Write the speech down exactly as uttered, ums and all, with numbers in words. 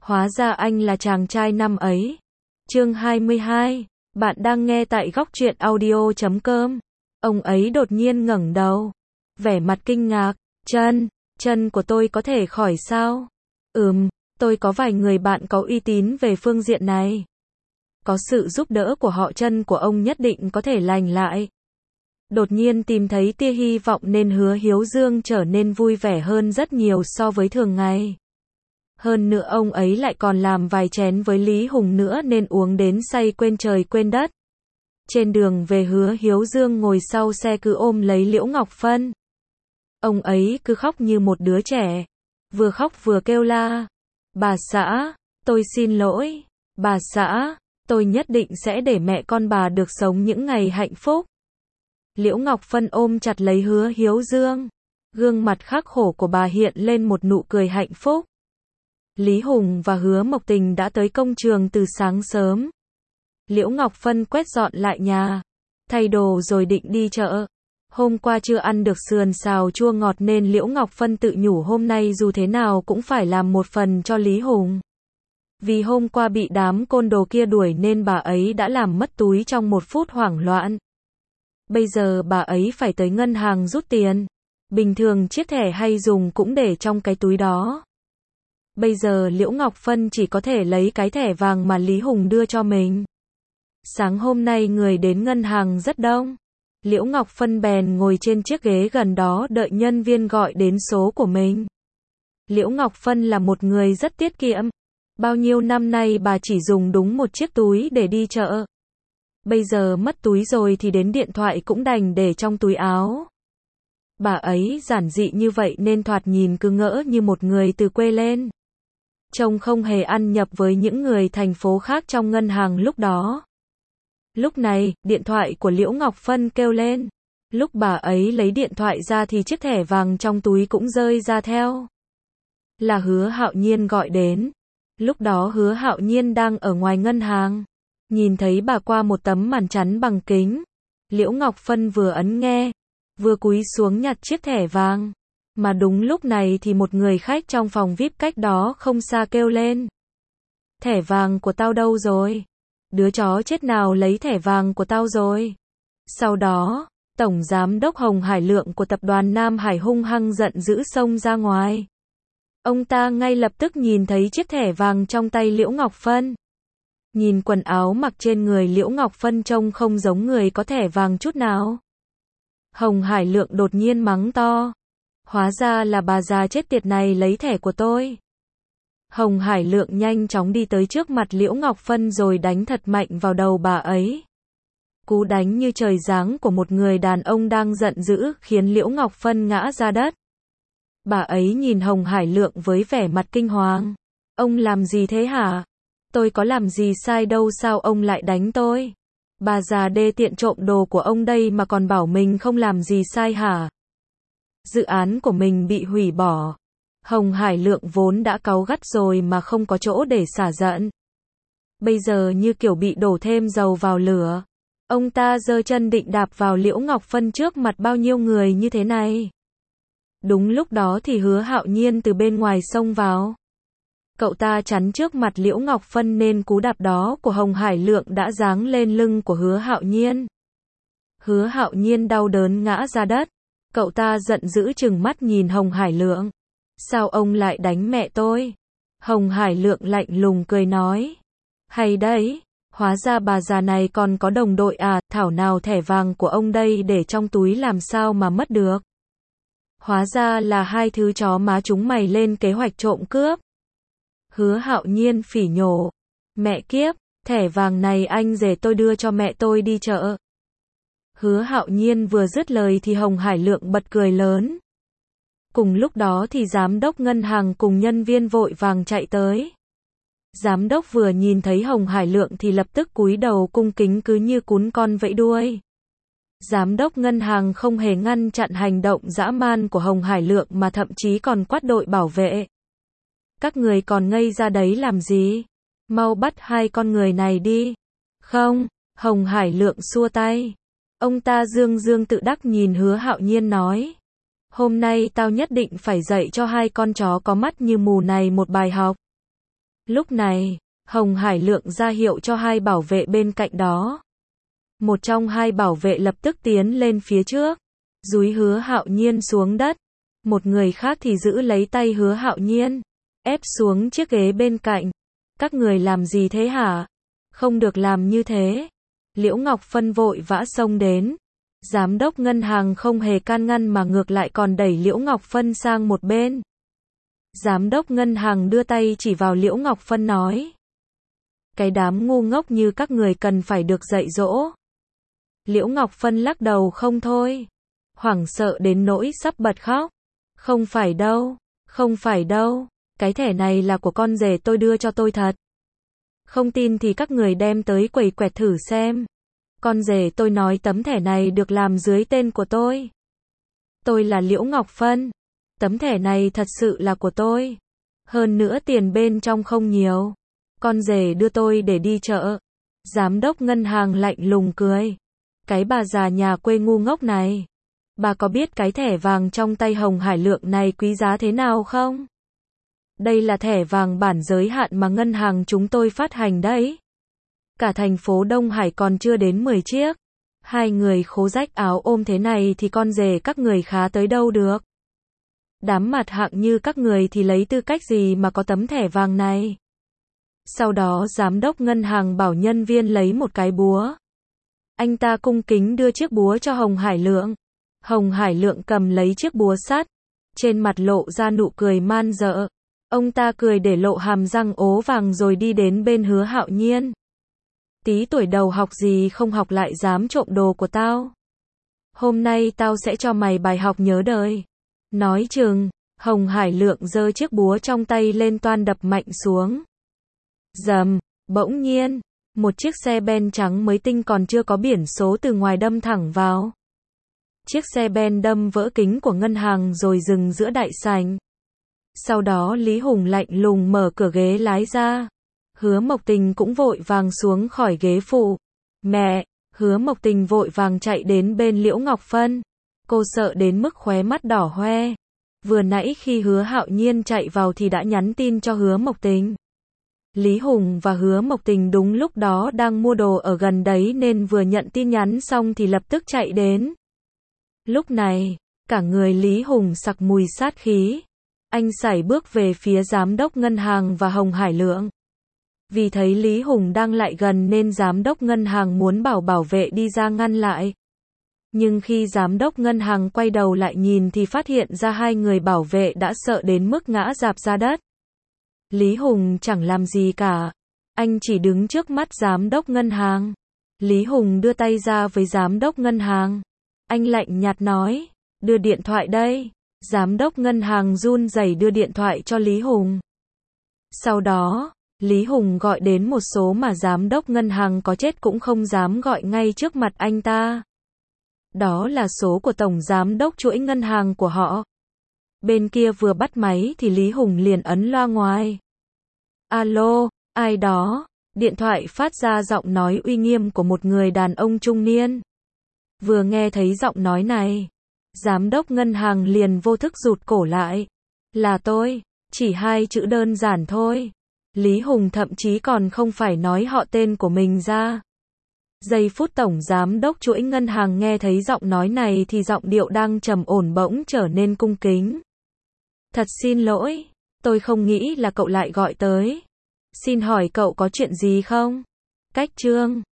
Hóa ra anh là chàng trai năm ấy. Chương hai mươi hai, bạn đang nghe tại góc truyện audio chấm com. Ông ấy đột nhiên ngẩng đầu, vẻ mặt kinh ngạc, chân, chân của tôi có thể khỏi sao? Ừm, tôi có vài người bạn có uy tín về phương diện này. Có sự giúp đỡ của họ chân của ông nhất định có thể lành lại. Đột nhiên tìm thấy tia hy vọng nên Hứa Hiếu Dương trở nên vui vẻ hơn rất nhiều so với thường ngày. Hơn nữa ông ấy lại còn làm vài chén với Lý Hùng nữa nên uống đến say quên trời quên đất. Trên đường về Hứa Hiếu Dương ngồi sau xe cứ ôm lấy Liễu Ngọc Phân. Ông ấy cứ khóc như một đứa trẻ. Vừa khóc vừa kêu la. Bà xã, tôi xin lỗi. Bà xã, tôi nhất định sẽ để mẹ con bà được sống những ngày hạnh phúc. Liễu Ngọc Phân ôm chặt lấy Hứa Hiếu Dương. Gương mặt khắc khổ của bà hiện lên một nụ cười hạnh phúc. Lý Hùng và Hứa Mộc Tình đã tới công trường từ sáng sớm. Liễu Ngọc Phân quét dọn lại nhà, thay đồ rồi định đi chợ. Hôm qua chưa ăn được sườn xào chua ngọt nên Liễu Ngọc Phân tự nhủ hôm nay dù thế nào cũng phải làm một phần cho Lý Hùng. Vì hôm qua bị đám côn đồ kia đuổi nên bà ấy đã làm mất túi trong một phút hoảng loạn. Bây giờ bà ấy phải tới ngân hàng rút tiền. Bình thường chiếc thẻ hay dùng cũng để trong cái túi đó. Bây giờ Liễu Ngọc Phân chỉ có thể lấy cái thẻ vàng mà Lý Hùng đưa cho mình. Sáng hôm nay người đến ngân hàng rất đông. Liễu Ngọc Phân bèn ngồi trên chiếc ghế gần đó đợi nhân viên gọi đến số của mình. Liễu Ngọc Phân là một người rất tiết kiệm. Bao nhiêu năm nay bà chỉ dùng đúng một chiếc túi để đi chợ. Bây giờ mất túi rồi thì đến điện thoại cũng đành để trong túi áo. Bà ấy giản dị như vậy nên thoạt nhìn cứ ngỡ như một người từ quê lên. Trông không hề ăn nhập với những người thành phố khác trong ngân hàng lúc đó. Lúc này, điện thoại của Liễu Ngọc Phân kêu lên. Lúc bà ấy lấy điện thoại ra thì chiếc thẻ vàng trong túi cũng rơi ra theo. Là Hứa Hạo Nhiên gọi đến. Lúc đó Hứa Hạo Nhiên đang ở ngoài ngân hàng. Nhìn thấy bà qua một tấm màn chắn bằng kính. Liễu Ngọc Phân vừa ấn nghe, vừa cúi xuống nhặt chiếc thẻ vàng. Mà đúng lúc này thì một người khách trong phòng vi ai pi cách đó không xa kêu lên. Thẻ vàng của tao đâu rồi? Đứa chó chết nào lấy thẻ vàng của tao rồi? Sau đó, Tổng Giám đốc Hồng Hải Lượng của tập đoàn Nam Hải hung hăng giận dữ xông ra ngoài. Ông ta ngay lập tức nhìn thấy chiếc thẻ vàng trong tay Liễu Ngọc Phân. Nhìn quần áo mặc trên người Liễu Ngọc Phân trông không giống người có thẻ vàng chút nào. Hồng Hải Lượng đột nhiên mắng to. Hóa ra là bà già chết tiệt này lấy thẻ của tôi. Hồng Hải Lượng nhanh chóng đi tới trước mặt Liễu Ngọc Phân rồi đánh thật mạnh vào đầu bà ấy. Cú đánh như trời giáng của một người đàn ông đang giận dữ khiến Liễu Ngọc Phân ngã ra đất. Bà ấy nhìn Hồng Hải Lượng với vẻ mặt kinh hoàng. Ông làm gì thế hả? Tôi có làm gì sai đâu sao ông lại đánh tôi? Bà già đê tiện trộm đồ của ông đây mà còn bảo mình không làm gì sai hả? Dự án của mình bị hủy bỏ. Hồng Hải Lượng vốn đã cáu gắt rồi mà không có chỗ để xả giận. Bây giờ như kiểu bị đổ thêm dầu vào lửa. Ông ta giơ chân định đạp vào Liễu Ngọc Phân trước mặt bao nhiêu người như thế này. Đúng lúc đó thì Hứa Hạo Nhiên từ bên ngoài xông vào. Cậu ta chắn trước mặt Liễu Ngọc Phân nên cú đạp đó của Hồng Hải Lượng đã giáng lên lưng của Hứa Hạo Nhiên. Hứa Hạo Nhiên đau đớn ngã ra đất. Cậu ta giận dữ trừng mắt nhìn Hồng Hải Lượng. Sao ông lại đánh mẹ tôi? Hồng Hải Lượng lạnh lùng cười nói. Hay đấy, hóa ra bà già này còn có đồng đội à, thảo nào thẻ vàng của ông đây để trong túi làm sao mà mất được. Hóa ra là hai thứ chó má chúng mày lên kế hoạch trộm cướp. Hứa Hạo Nhiên phỉ nhổ. Mẹ kiếp, thẻ vàng này anh rể tôi đưa cho mẹ tôi đi chợ. Hứa Hạo Nhiên vừa dứt lời thì Hồng Hải Lượng bật cười lớn. Cùng lúc đó thì giám đốc ngân hàng cùng nhân viên vội vàng chạy tới. Giám đốc vừa nhìn thấy Hồng Hải Lượng thì lập tức cúi đầu cung kính cứ như cún con vẫy đuôi. Giám đốc ngân hàng không hề ngăn chặn hành động dã man của Hồng Hải Lượng mà thậm chí còn quát đội bảo vệ. Các người còn ngây ra đấy làm gì? Mau bắt hai con người này đi. Không, Hồng Hải Lượng xua tay. Ông ta dương dương tự đắc nhìn Hứa Hạo Nhiên nói. Hôm nay tao nhất định phải dạy cho hai con chó có mắt như mù này một bài học. Lúc này, Hồng Hải Lượng ra hiệu cho hai bảo vệ bên cạnh đó. Một trong hai bảo vệ lập tức tiến lên phía trước, dúi Hứa Hạo Nhiên xuống đất. Một người khác thì giữ lấy tay Hứa Hạo Nhiên, ép xuống chiếc ghế bên cạnh. Các người làm gì thế hả? Không được làm như thế. Liễu Ngọc Phân vội vã xông đến. Giám đốc ngân hàng không hề can ngăn mà ngược lại còn đẩy Liễu Ngọc Phân sang một bên. Giám đốc ngân hàng đưa tay chỉ vào Liễu Ngọc Phân nói. Cái đám ngu ngốc như các người cần phải được dạy dỗ. Liễu Ngọc Phân lắc đầu không thôi. Hoảng sợ đến nỗi sắp bật khóc. Không phải đâu, không phải đâu. Cái thẻ này là của con rể tôi đưa cho tôi thật. Không tin thì các người đem tới quầy quẹt thử xem. Con rể tôi nói tấm thẻ này được làm dưới tên của tôi. Tôi là Liễu Ngọc Phân. Tấm thẻ này thật sự là của tôi. Hơn nữa tiền bên trong không nhiều. Con rể đưa tôi để đi chợ. Giám đốc ngân hàng lạnh lùng cười. Cái bà già nhà quê ngu ngốc này. Bà có biết cái thẻ vàng trong tay Hồng Hải Lượng này quý giá thế nào không? Đây là thẻ vàng bản giới hạn mà ngân hàng chúng tôi phát hành đấy. Cả thành phố Đông Hải còn chưa đến mười chiếc. Hai người khố rách áo ôm thế này thì con rể các người khá tới đâu được. Đám mặt hạng như các người thì lấy tư cách gì mà có tấm thẻ vàng này. Sau đó giám đốc ngân hàng bảo nhân viên lấy một cái búa. Anh ta cung kính đưa chiếc búa cho Hồng Hải Lượng. Hồng Hải Lượng cầm lấy chiếc búa sắt. Trên mặt lộ ra nụ cười man dợ. Ông ta cười để lộ hàm răng ố vàng rồi đi đến bên Hứa Hạo Nhiên. Tí tuổi đầu học gì không học lại dám trộm đồ của tao. Hôm nay tao sẽ cho mày bài học nhớ đời. Nói chừng, Hồng Hải Lượng giơ chiếc búa trong tay lên toan đập mạnh xuống. Rầm, bỗng nhiên, một chiếc xe ben trắng mới tinh còn chưa có biển số từ ngoài đâm thẳng vào. Chiếc xe ben đâm vỡ kính của ngân hàng rồi dừng giữa đại sảnh. Sau đó Lý Hùng lạnh lùng mở cửa ghế lái ra. Hứa Mộc Tình cũng vội vàng xuống khỏi ghế phụ. Mẹ, Hứa Mộc Tình vội vàng chạy đến bên Liễu Ngọc Phân. Cô sợ đến mức khóe mắt đỏ hoe. Vừa nãy khi Hứa Hạo Nhiên chạy vào thì đã nhắn tin cho Hứa Mộc Tình. Lý Hùng và Hứa Mộc Tình đúng lúc đó đang mua đồ ở gần đấy nên vừa nhận tin nhắn xong thì lập tức chạy đến. Lúc này, cả người Lý Hùng sặc mùi sát khí. Anh sải bước về phía giám đốc ngân hàng và Hồng Hải Lượng. Vì thấy Lý Hùng đang lại gần nên giám đốc ngân hàng muốn bảo bảo vệ đi ra ngăn lại. Nhưng khi giám đốc ngân hàng quay đầu lại nhìn thì phát hiện ra hai người bảo vệ đã sợ đến mức ngã rạp ra đất. Lý Hùng chẳng làm gì cả. Anh chỉ đứng trước mắt giám đốc ngân hàng. Lý Hùng đưa tay ra với giám đốc ngân hàng. Anh lạnh nhạt nói, đưa điện thoại đây. Giám đốc ngân hàng run rẩy đưa điện thoại cho Lý Hùng. Sau đó, Lý Hùng gọi đến một số mà giám đốc ngân hàng có chết cũng không dám gọi ngay trước mặt anh ta. Đó là số của tổng giám đốc chuỗi ngân hàng của họ. Bên kia vừa bắt máy thì Lý Hùng liền ấn loa ngoài. Alo, ai đó? Điện thoại phát ra giọng nói uy nghiêm của một người đàn ông trung niên. Vừa nghe thấy giọng nói này, giám đốc ngân hàng liền vô thức rụt cổ lại. Là tôi, chỉ hai chữ đơn giản thôi. Lý Hùng thậm chí còn không phải nói họ tên của mình ra. Giây phút tổng giám đốc chuỗi ngân hàng nghe thấy giọng nói này thì giọng điệu đang trầm ổn bỗng trở nên cung kính. Thật xin lỗi, tôi không nghĩ là cậu lại gọi tới. Xin hỏi cậu có chuyện gì không? Cách chương